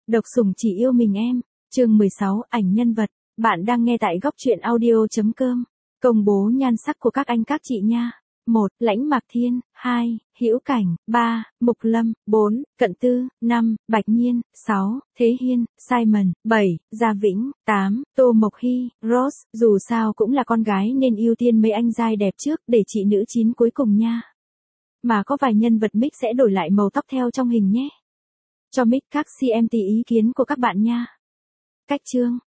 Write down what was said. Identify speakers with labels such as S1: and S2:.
S1: Độc sủng chỉ yêu mình em. Chương 16, ảnh nhân vật. Bạn đang nghe tại góc truyện audio.com. Công bố nhan sắc của các anh các chị nha. 1. Lãnh Mạc Thiên. 2. Hữu Cảnh. 3. Mục Lâm. 4. Cận Tư. 5. Bạch Nhiên. 6. Thế Hiên. Simon. 7. Gia Vĩnh. 8. Tô Mộc Hy. Rose. Dù sao cũng là con gái nên ưu tiên mấy anh giai đẹp trước để chị nữ chín cuối cùng nha. Mà có vài nhân vật mic sẽ đổi lại màu tóc theo trong hình nhé. Cho mic các CMT ý kiến của các bạn nha. Cách chương.